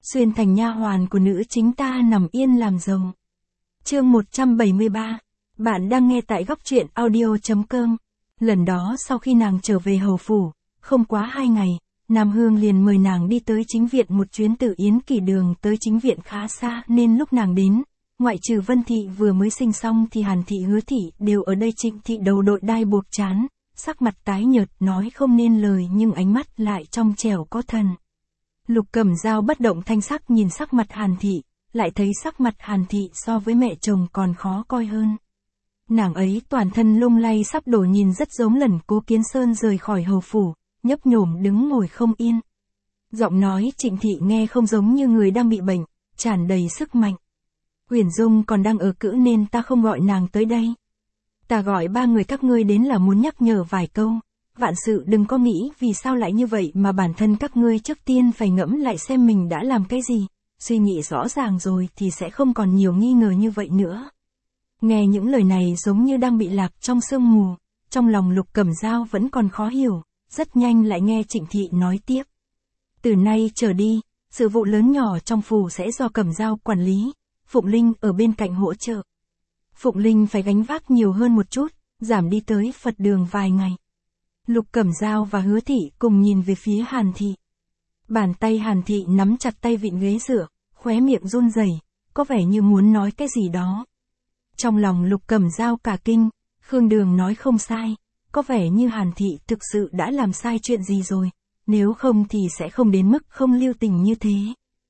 xuyên thành nha hoàn của nữ chính ta nằm yên làm rồng. Chương 173. Bạn đang nghe tại góc truyện audio.com. Lần đó sau khi nàng trở về hầu phủ, không quá 2 ngày, Nam Hương liền mời nàng đi tới chính viện một chuyến từ Yến Kỳ Đường tới chính viện khá xa nên lúc nàng đến, ngoại trừ Vân Thị vừa mới sinh xong thì Hàn Thị Hứa Thị đều ở đây. Trịnh Thị đầu đội đai buộc trán, sắc mặt tái nhợt nói không nên lời nhưng ánh mắt lại trong trẻo có thần. Lục Cẩm Dao bất động thanh sắc nhìn sắc mặt Hàn Thị, lại thấy sắc mặt Hàn Thị so với mẹ chồng còn khó coi hơn. Nàng ấy toàn thân lung lay sắp đổ nhìn rất giống lần Cố Kiến Sơn rời khỏi hầu phủ, nhấp nhổm đứng ngồi không yên. Giọng nói Trịnh Thị nghe không giống như người đang bị bệnh, tràn đầy sức mạnh. Uyển Dung còn đang ở cữ nên ta không gọi nàng tới đây. Ta gọi 3 người các ngươi đến là muốn nhắc nhở vài câu, vạn sự đừng có nghĩ vì sao lại như vậy mà bản thân các ngươi trước tiên phải ngẫm lại xem mình đã làm cái gì, suy nghĩ rõ ràng rồi thì sẽ không còn nhiều nghi ngờ như vậy nữa. Nghe những lời này giống như đang bị lạc trong sương mù, trong lòng Lục Cẩm Dao vẫn còn khó hiểu, rất nhanh lại nghe Trịnh Thị nói tiếp. Từ nay trở đi, sự vụ lớn nhỏ trong phủ sẽ do Cẩm Dao quản lý, Phụng Linh ở bên cạnh hỗ trợ. Phụng Linh phải gánh vác nhiều hơn một chút, giảm đi tới Phật đường vài ngày. Lục Cẩm Dao và Hứa Thị cùng nhìn về phía Hàn Thị. Bàn tay Hàn Thị nắm chặt tay vịn ghế dựa, khóe miệng run rẩy, có vẻ như muốn nói cái gì đó. Trong lòng Lục Cẩm Dao cả kinh, Khương Đường nói không sai, có vẻ như Hàn Thị thực sự đã làm sai chuyện gì rồi, nếu không thì sẽ không đến mức không lưu tình như thế.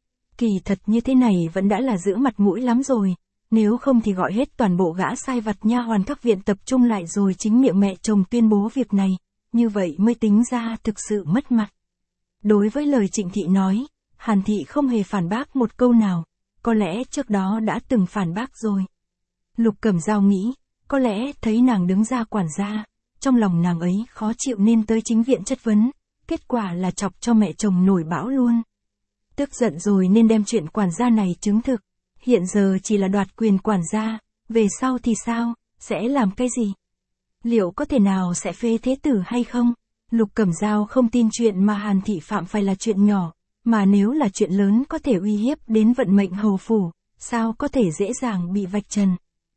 Kỳ thật như thế này vẫn đã là giữ mặt mũi lắm rồi, nếu không thì gọi hết toàn bộ gã sai vặt nha hoàn các viện tập trung lại rồi chính miệng mẹ chồng tuyên bố việc này, như vậy mới tính ra thực sự mất mặt. Đối với lời Trịnh Thị nói, Hàn Thị không hề phản bác một câu nào, có lẽ trước đó đã từng phản bác rồi. Lục Cẩm Dao nghĩ, có lẽ thấy nàng đứng ra quản gia, trong lòng nàng ấy khó chịu nên tới chính viện chất vấn, kết quả là chọc cho mẹ chồng nổi bão luôn. Tức giận rồi nên đem chuyện quản gia này chứng thực, hiện giờ chỉ là đoạt quyền quản gia, về sau thì sao, sẽ làm cái gì? Liệu có thể nào sẽ phế thế tử hay không? Lục Cẩm Dao không tin chuyện mà Hàn Thị phạm phải là chuyện nhỏ, mà nếu là chuyện lớn có thể uy hiếp đến vận mệnh hầu phủ, sao có thể dễ dàng bị vạch trần.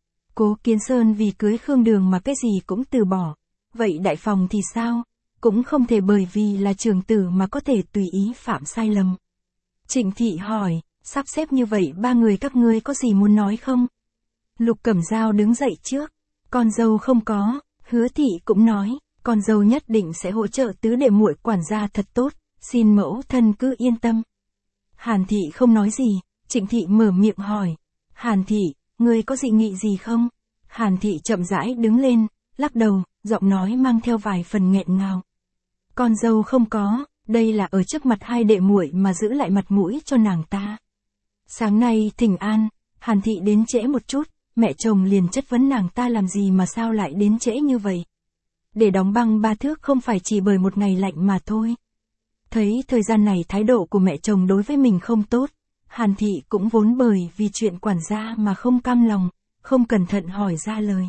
Cố Kiến Sơn vì cưới Khương Đường mà cái gì cũng từ bỏ, vậy Đại Phòng thì sao? Cũng không thể bởi vì là trưởng tử mà có thể tùy ý phạm sai lầm. Trịnh Thị hỏi, sắp xếp như vậy 3 người các ngươi có gì muốn nói không? Lục Cẩm Dao đứng dậy trước, con dâu không có, Hứa Thị cũng nói, con dâu nhất định sẽ hỗ trợ tứ đệ muội quản gia thật tốt, xin mẫu thân cứ yên tâm. Hàn Thị không nói gì, Trịnh Thị mở miệng hỏi, Hàn Thị, ngươi có dị nghị gì không? Hàn Thị chậm rãi đứng lên, lắc đầu, giọng nói mang theo vài phần nghẹn ngào. Con dâu không có, đây là ở trước mặt 2 đệ muội mà giữ lại mặt mũi cho nàng ta. Sáng nay thỉnh an, Hàn Thị đến trễ một chút, mẹ chồng liền chất vấn nàng ta làm gì mà sao lại đến trễ như vậy. Để đóng băng 3 thước không phải chỉ bởi một ngày lạnh mà thôi. Thấy thời gian này thái độ của mẹ chồng đối với mình không tốt, Hàn Thị cũng vốn bởi vì chuyện quản gia mà không cam lòng, không cẩn thận hỏi ra lời.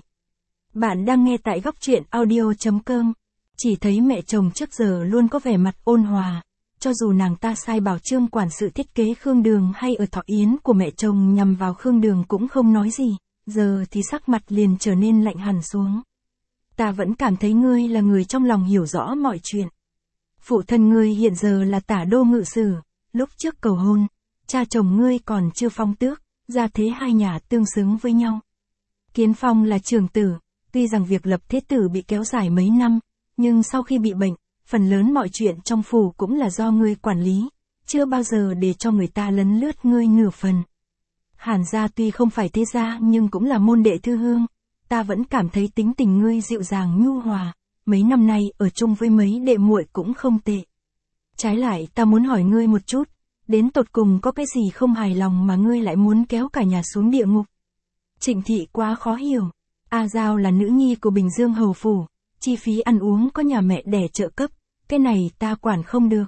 Bạn đang nghe tại góc truyện audio.com. Chỉ thấy mẹ chồng trước giờ luôn có vẻ mặt ôn hòa, cho dù nàng ta sai bảo Trương quản sự thiết kế Khương Đường hay ở thọ yến của mẹ chồng nhằm vào Khương Đường cũng không nói gì, giờ thì sắc mặt liền trở nên lạnh hẳn xuống. Ta vẫn cảm thấy ngươi là người trong lòng hiểu rõ mọi chuyện. Phụ thân ngươi hiện giờ là Tả Đô ngự sử, lúc trước cầu hôn, cha chồng ngươi còn chưa phong tước, gia thế 2 nhà tương xứng với nhau. Kiến Phong là trưởng tử, tuy rằng việc lập thế tử bị kéo dài mấy năm, nhưng sau khi bị bệnh, phần lớn mọi chuyện trong phủ cũng là do ngươi quản lý, chưa bao giờ để cho người ta lấn lướt ngươi nửa phần. Hàn gia tuy không phải thế gia nhưng cũng là môn đệ thư hương, ta vẫn cảm thấy tính tình ngươi dịu dàng nhu hòa, mấy năm nay ở chung với mấy đệ muội cũng không tệ. Trái lại ta muốn hỏi ngươi một chút, đến tột cùng có cái gì không hài lòng mà ngươi lại muốn kéo cả nhà xuống địa ngục? Trịnh Thị quá khó hiểu, A Giao là nữ nhi của Bình Dương hầu phủ, chi phí ăn uống có nhà mẹ đẻ trợ cấp, cái này ta quản không được.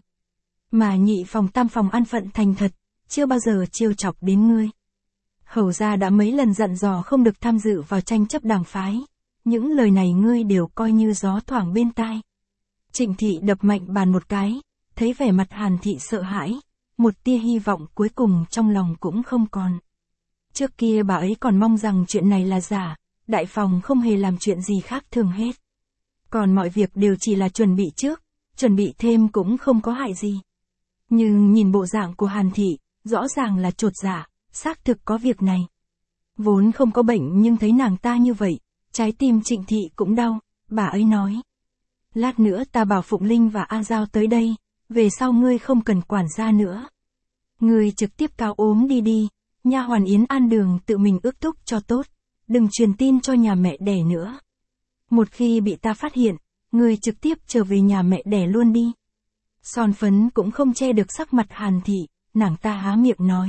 Mà nhị phòng tam phòng ăn phận thành thật, chưa bao giờ trêu chọc đến ngươi. Hầu gia đã mấy lần dặn dò không được tham dự vào tranh chấp đảng phái, những lời này ngươi đều coi như gió thoảng bên tai. Trịnh Thị đập mạnh bàn một cái, thấy vẻ mặt Hàn Thị sợ hãi, một tia hy vọng cuối cùng trong lòng cũng không còn. Trước kia bà ấy còn mong rằng chuyện này là giả, đại phòng không hề làm chuyện gì khác thường hết. Còn mọi việc đều chỉ là chuẩn bị trước, chuẩn bị thêm cũng không có hại gì. Nhưng nhìn bộ dạng của Hàn Thị, rõ ràng là chột dạ, xác thực có việc này. Vốn không có bệnh nhưng thấy nàng ta như vậy, trái tim Trịnh Thị cũng đau, bà ấy nói. Lát nữa ta bảo Phụng Linh và A Giao tới đây, về sau ngươi không cần quản gia nữa. Ngươi trực tiếp cáo ốm đi, nha hoàn Yến An Đường tự mình ước thúc cho tốt, đừng truyền tin cho nhà mẹ đẻ nữa. Một khi bị ta phát hiện, ngươi trực tiếp trở về nhà mẹ đẻ luôn đi. Son phấn cũng không che được sắc mặt Hàn Thị, nàng ta há miệng nói.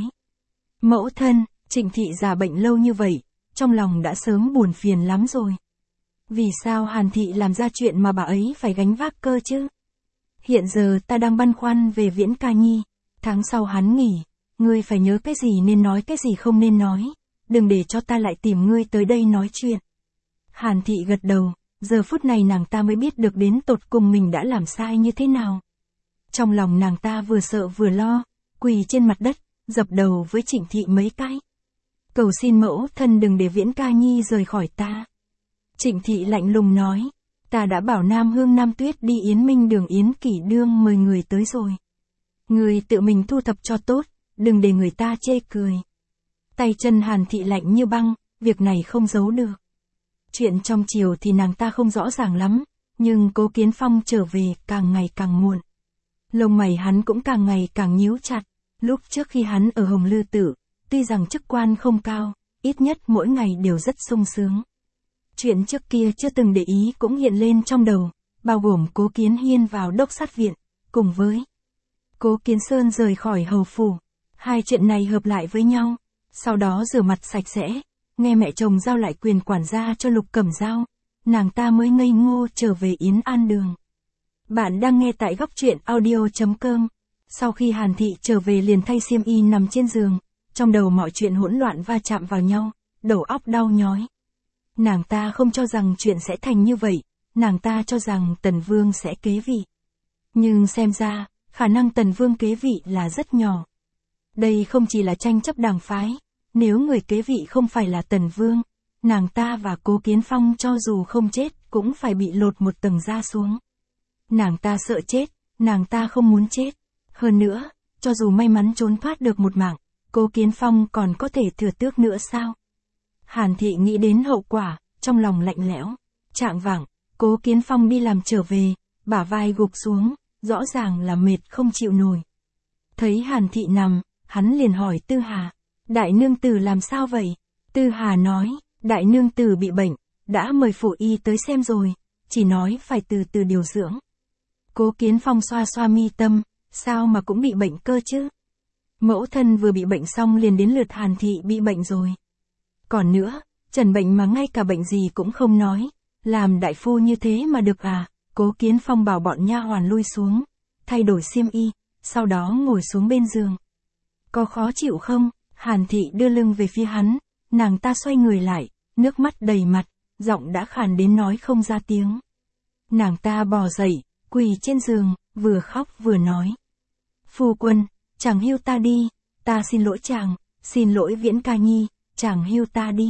Mẫu thân, Trịnh Thị già bệnh lâu như vậy, trong lòng đã sớm buồn phiền lắm rồi. Vì sao Hàn Thị làm ra chuyện mà bà ấy phải gánh vác cơ chứ? Hiện giờ ta đang băn khoăn về Viễn Ca Nhi, tháng sau hắn nghỉ, ngươi phải nhớ cái gì nên nói cái gì không nên nói, đừng để cho ta lại tìm ngươi tới đây nói chuyện. Hàn Thị gật đầu, giờ phút này nàng ta mới biết được đến tột cùng mình đã làm sai như thế nào. Trong lòng nàng ta vừa sợ vừa lo, quỳ trên mặt đất, dập đầu với Trịnh Thị mấy cái. Cầu xin mẫu thân đừng để Viễn Ca Nhi rời khỏi ta. Trịnh Thị lạnh lùng nói, ta đã bảo Nam Hương Nam Tuyết đi Yến Minh Đường Yến Kỷ Đương mời người tới rồi. Người tự mình thu thập cho tốt, đừng để người ta chê cười. Tay chân Hàn Thị lạnh như băng, việc này không giấu được. Chuyện trong chiều thì nàng ta không rõ ràng lắm, nhưng Cố Kiến Phong trở về càng ngày càng muộn. Lông mày hắn cũng càng ngày càng nhíu chặt, lúc trước khi hắn ở Hồng Lư Tự, tuy rằng chức quan không cao, ít nhất mỗi ngày đều rất sung sướng. Chuyện trước kia chưa từng để ý cũng hiện lên trong đầu, bao gồm Cố Kiến Hiên vào đốc sát viện, cùng với Cố Kiến Sơn rời khỏi hầu phủ. Hai chuyện này hợp lại với nhau, sau đó rửa mặt sạch sẽ, nghe mẹ chồng giao lại quyền quản gia cho Lục Cẩm Dao, nàng ta mới ngây ngô trở về Yến An Đường. Bạn đang nghe tại góc truyện audio.com. Sau khi Hàn Thị trở về liền thay xiêm y nằm trên giường, trong đầu mọi chuyện hỗn loạn va chạm vào nhau, đầu óc đau nhói. Nàng ta không cho rằng chuyện sẽ thành như vậy, nàng ta cho rằng Tần Vương sẽ kế vị. Nhưng xem ra, khả năng Tần Vương kế vị là rất nhỏ. Đây không chỉ là tranh chấp đảng phái, nếu người kế vị không phải là Tần Vương, nàng ta và Cố Kiến Phong cho dù không chết cũng phải bị lột một tầng da xuống. Nàng ta sợ chết, nàng ta không muốn chết. Hơn nữa, cho dù may mắn trốn thoát được một mạng, Cố Kiến Phong còn có thể thừa tước nữa sao? Hàn Thị nghĩ đến hậu quả, trong lòng lạnh lẽo. Chạng vạng, Cố Kiến Phong đi làm trở về, bả vai gục xuống, rõ ràng là mệt không chịu nổi. Thấy Hàn Thị nằm, hắn liền hỏi Tư Hà, đại nương tử làm sao vậy? Tư Hà nói, đại nương tử bị bệnh, đã mời phụ y tới xem rồi, chỉ nói phải từ từ điều dưỡng. Cố Kiến Phong xoa xoa mi tâm, sao mà cũng bị bệnh cơ chứ? Mẫu thân vừa bị bệnh xong liền đến lượt Hàn Thị bị bệnh rồi. Còn nữa, trần bệnh mà ngay cả bệnh gì cũng không nói, làm đại phu như thế mà được à? Cố Kiến Phong bảo bọn nha hoàn lui xuống, thay đổi xiêm y, sau đó ngồi xuống bên giường. Có khó chịu không? Hàn Thị đưa lưng về phía hắn, nàng ta xoay người lại, nước mắt đầy mặt, giọng đã khàn đến nói không ra tiếng. Nàng ta bò dậy, quỳ trên giường, vừa khóc vừa nói. Phu quân, chàng hưu ta đi, ta xin lỗi chàng, xin lỗi Viễn Ca Nhi, chàng hưu ta đi.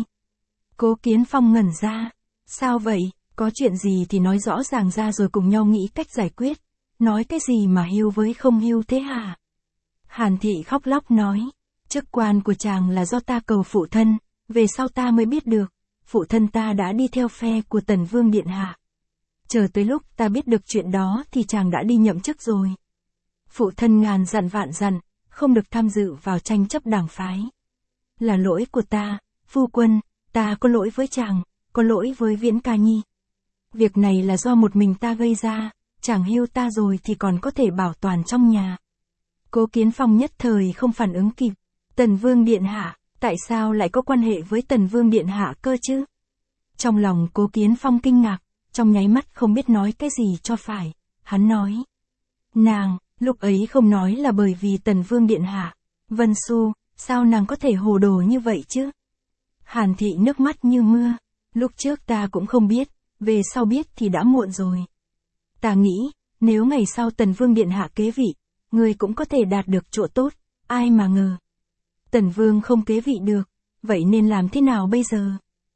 Cố Kiến Phong ngẩn ra, sao vậy, có chuyện gì thì nói rõ ràng ra rồi cùng nhau nghĩ cách giải quyết, nói cái gì mà hưu với không hưu thế hả? Hàn Thị khóc lóc nói, chức quan của chàng là do ta cầu phụ thân, về sau ta mới biết được, phụ thân ta đã đi theo phe của Tần Vương Điện Hạ. Chờ tới lúc ta biết được chuyện đó thì chàng đã đi nhậm chức rồi. Phụ thân ngàn dặn vạn dặn, không được tham dự vào tranh chấp đảng phái. Là lỗi của ta, phu quân, ta có lỗi với chàng, có lỗi với Viễn Ca Nhi. Việc này là do một mình ta gây ra, chàng hưu ta rồi thì còn có thể bảo toàn trong nhà. Cố Kiến Phong nhất thời không phản ứng kịp. Tần Vương Điện Hạ, tại sao lại có quan hệ với Tần Vương Điện Hạ cơ chứ? Trong lòng Cố Kiến Phong kinh ngạc, trong nháy mắt không biết nói cái gì cho phải. Hắn nói, nàng, lúc ấy không nói là bởi vì Tần Vương Điện Hạ. Vân Xu, sao nàng có thể hồ đồ như vậy chứ? Hàn Thị nước mắt như mưa, lúc trước ta cũng không biết, về sau biết thì đã muộn rồi. Ta nghĩ, nếu ngày sau Tần Vương Điện Hạ kế vị, ngươi cũng có thể đạt được chỗ tốt, ai mà ngờ. Tần Vương không kế vị được, vậy nên làm thế nào bây giờ?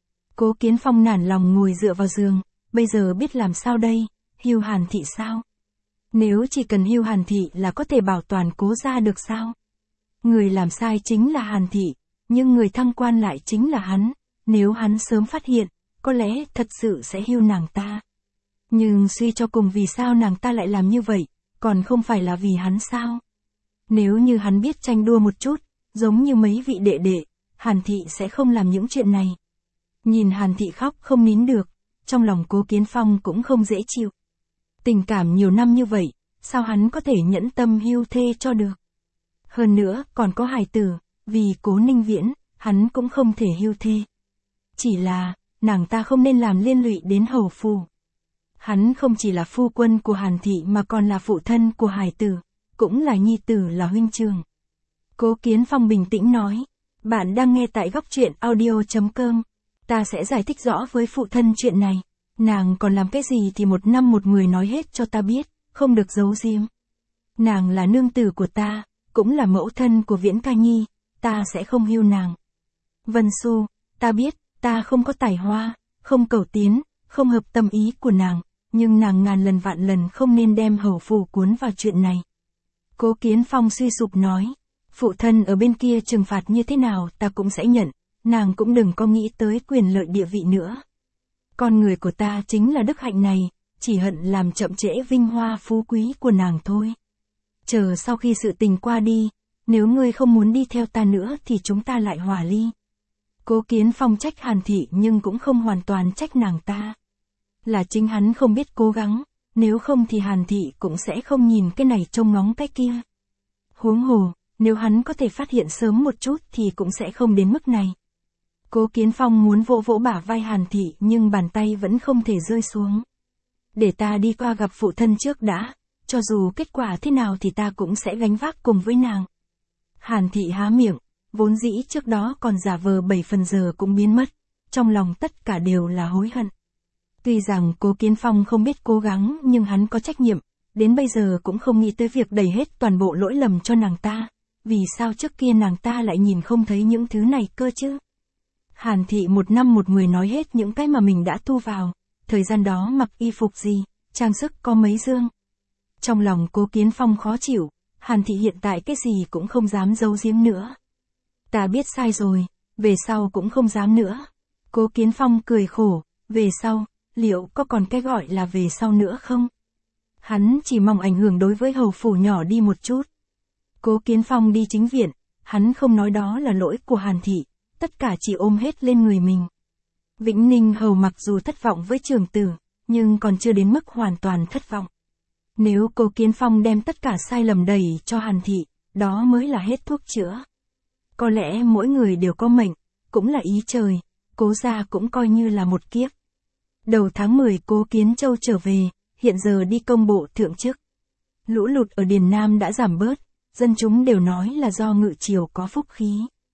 Cố Kiến Phong nản lòng ngồi dựa vào giường, bây giờ biết làm sao đây, hưu Hàn Thị sao? Nếu chỉ cần hưu Hàn Thị là có thể bảo toàn Cố gia được sao? Người làm sai chính là Hàn Thị, nhưng người thăng quan lại chính là hắn, nếu hắn sớm phát hiện, có lẽ thật sự sẽ hưu nàng ta. Nhưng suy cho cùng vì sao nàng ta lại làm như vậy, còn không phải là vì hắn sao? Nếu như hắn biết tranh đua một chút, giống như mấy vị đệ đệ, Hàn Thị sẽ không làm những chuyện này. Nhìn Hàn Thị khóc không nín được, trong lòng Cố Kiến Phong cũng không dễ chịu. Tình cảm nhiều năm như vậy, sao hắn có thể nhẫn tâm hưu thê cho được? Hơn nữa, còn có hài tử, vì Cố Ninh Viễn, hắn cũng không thể hưu thê. Chỉ là, nàng ta không nên làm liên lụy đến hầu phu. Hắn không chỉ là phu quân của Hàn Thị mà còn là phụ thân của hài tử, cũng là nhi tử là huynh trưởng. Cố Kiến Phong bình tĩnh nói, bạn đang nghe tại góc truyện audio.com, ta sẽ giải thích rõ với phụ thân chuyện này, nàng còn làm cái gì thì một năm một người nói hết cho ta biết, không được giấu giếm. Nàng là nương tử của ta, cũng là mẫu thân của Viễn Ca Nhi, ta sẽ không hưu nàng. Vân Xu, ta biết, ta không có tài hoa, không cầu tiến, không hợp tâm ý của nàng, nhưng nàng ngàn lần vạn lần không nên đem hầu phủ cuốn vào chuyện này. Cố Kiến Phong suy sụp nói, phụ thân ở bên kia trừng phạt như thế nào ta cũng sẽ nhận, nàng cũng đừng có nghĩ tới quyền lợi địa vị nữa. Con người của ta chính là đức hạnh này, chỉ hận làm chậm trễ vinh hoa phú quý của nàng thôi. Chờ sau khi sự tình qua đi, nếu ngươi không muốn đi theo ta nữa thì chúng ta lại hòa ly. Cố Kiến Phong trách Hàn Thị nhưng cũng không hoàn toàn trách nàng ta. Là chính hắn không biết cố gắng, nếu không thì Hàn Thị cũng sẽ không nhìn cái này trông ngóng cái kia. Huống hồ, nếu hắn có thể phát hiện sớm một chút thì cũng sẽ không đến mức này. Cố Kiến Phong muốn vỗ vỗ bả vai Hàn Thị nhưng bàn tay vẫn không thể rơi xuống. Để ta đi qua gặp phụ thân trước đã, cho dù kết quả thế nào thì ta cũng sẽ gánh vác cùng với nàng. Hàn Thị há miệng, vốn dĩ trước đó còn giả vờ 7 phần giờ cũng biến mất, trong lòng tất cả đều là hối hận. Tuy rằng Cố Kiến Phong không biết cố gắng nhưng hắn có trách nhiệm, đến bây giờ cũng không nghĩ tới việc đẩy hết toàn bộ lỗi lầm cho nàng ta, vì sao trước kia nàng ta lại nhìn không thấy những thứ này cơ chứ? Hàn Thị một năm một người nói hết những cái mà mình đã thu vào, thời gian đó mặc y phục gì, trang sức có mấy dương. Trong lòng Cố Kiến Phong khó chịu, Hàn Thị hiện tại cái gì cũng không dám giấu giếm nữa. Ta biết sai rồi, về sau cũng không dám nữa. Cố Kiến Phong cười khổ, về sau, liệu có còn cái gọi là về sau nữa không? Hắn chỉ mong ảnh hưởng đối với hầu phủ nhỏ đi một chút. Cố Kiến Phong đi chính viện, hắn không nói đó là lỗi của Hàn Thị, tất cả chỉ ôm hết lên người mình. Vĩnh Ninh hầu mặc dù thất vọng với trưởng tử, nhưng còn chưa đến mức hoàn toàn thất vọng. Nếu Cố Kiến Phong đem tất cả sai lầm đẩy cho Hàn Thị, đó mới là hết thuốc chữa. Có lẽ mỗi người đều có mệnh, cũng là ý trời, Cố gia cũng coi như là một kiếp. Đầu tháng 10 Cố Kiến Châu trở về, hiện giờ đi công bộ thượng chức. Lũ lụt ở Điền Nam đã giảm bớt, dân chúng đều nói là do Ngự Triều có phúc khí.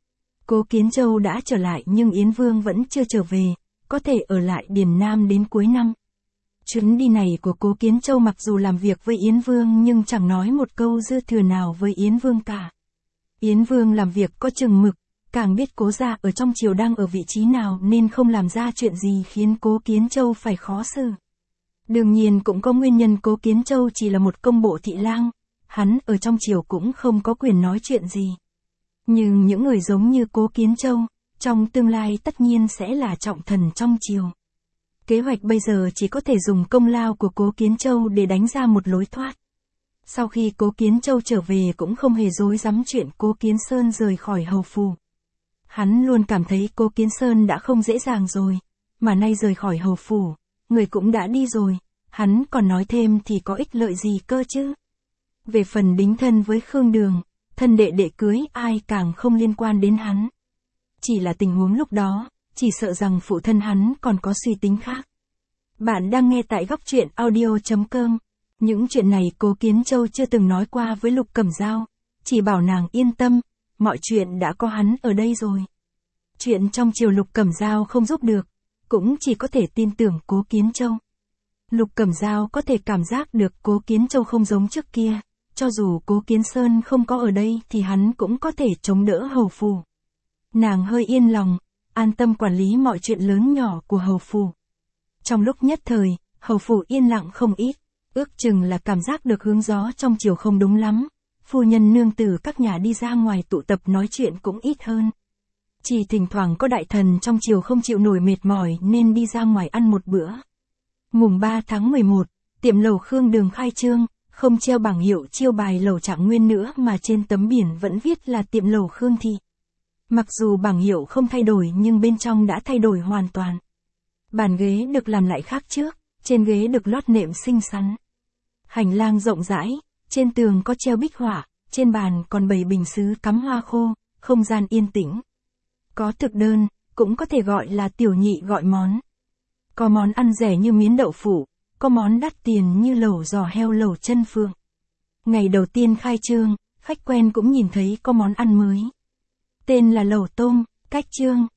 Cố Kiến Châu đã trở lại nhưng Yến Vương vẫn chưa trở về, có thể ở lại Điền Nam đến cuối năm. Chuyến đi này của Cố Kiến Châu mặc dù làm việc với Yến Vương nhưng chẳng nói một câu dư thừa nào với Yến Vương cả. Yến Vương làm việc có chừng mực, càng biết Cố gia ở trong triều đang ở vị trí nào nên không làm ra chuyện gì khiến Cố Kiến Châu phải khó xử. Đương nhiên cũng có nguyên nhân Cố Kiến Châu chỉ là một công bộ thị lang, hắn ở trong triều cũng không có quyền nói chuyện gì. Nhưng những người giống như Cố Kiến Châu, trong tương lai tất nhiên sẽ là trọng thần trong triều. Kế hoạch bây giờ chỉ có thể dùng công lao của Cố Kiến Châu để đánh ra một lối thoát. Sau khi Cố Kiến Châu trở về cũng không hề dối dám chuyện Cố Kiến Sơn rời khỏi hầu phủ. Hắn luôn cảm thấy Cố Kiến Sơn đã không dễ dàng rồi, mà nay rời khỏi hầu phủ, người cũng đã đi rồi, hắn còn nói thêm thì có ích lợi gì cơ chứ. Về phần đính thân với Khương Đường, thân đệ đệ cưới ai càng không liên quan đến hắn. Chỉ là tình huống lúc đó, chỉ sợ rằng phụ thân hắn còn có suy tính khác. Bạn đang nghe tại góc truyện audio.com. Những chuyện này Cố Kiến Châu chưa từng nói qua với Lục Cẩm Dao, chỉ bảo nàng yên tâm, mọi chuyện đã có hắn ở đây rồi. Chuyện trong triều Lục Cẩm Dao không giúp được, cũng chỉ có thể tin tưởng Cố Kiến Châu. Lục Cẩm Dao có thể cảm giác được Cố Kiến Châu không giống trước kia, cho dù Cố Kiến Sơn không có ở đây thì hắn cũng có thể chống đỡ hầu phủ. Nàng hơi yên lòng, an tâm quản lý mọi chuyện lớn nhỏ của hầu phủ. Trong lúc nhất thời, hầu phủ yên lặng không ít, ước chừng là cảm giác được hướng gió trong chiều không đúng lắm. Phu nhân nương tử các nhà đi ra ngoài tụ tập nói chuyện cũng ít hơn. Chỉ thỉnh thoảng có đại thần trong triều không chịu nổi mệt mỏi nên đi ra ngoài ăn một bữa. Mùng 3 tháng 11, tiệm lẩu Khương Đường khai trương, không treo bảng hiệu chiêu bài lẩu Trạng Nguyên nữa mà trên tấm biển vẫn viết là tiệm lẩu Khương Thị. Mặc dù bảng hiệu không thay đổi nhưng bên trong đã thay đổi hoàn toàn. Bàn ghế được làm lại khác trước, trên ghế được lót nệm xinh xắn. Hành lang rộng rãi, trên tường có treo bích họa, trên bàn còn bày bình sứ cắm hoa khô, không gian yên tĩnh. Có thực đơn, cũng có thể gọi là tiểu nhị gọi món. Có món ăn rẻ như miến đậu phụ, có món đắt tiền như lẩu giò heo lẩu chân phượng. Ngày đầu tiên khai trương, khách quen cũng nhìn thấy có món ăn mới. Tên là lẩu tôm, cách trương,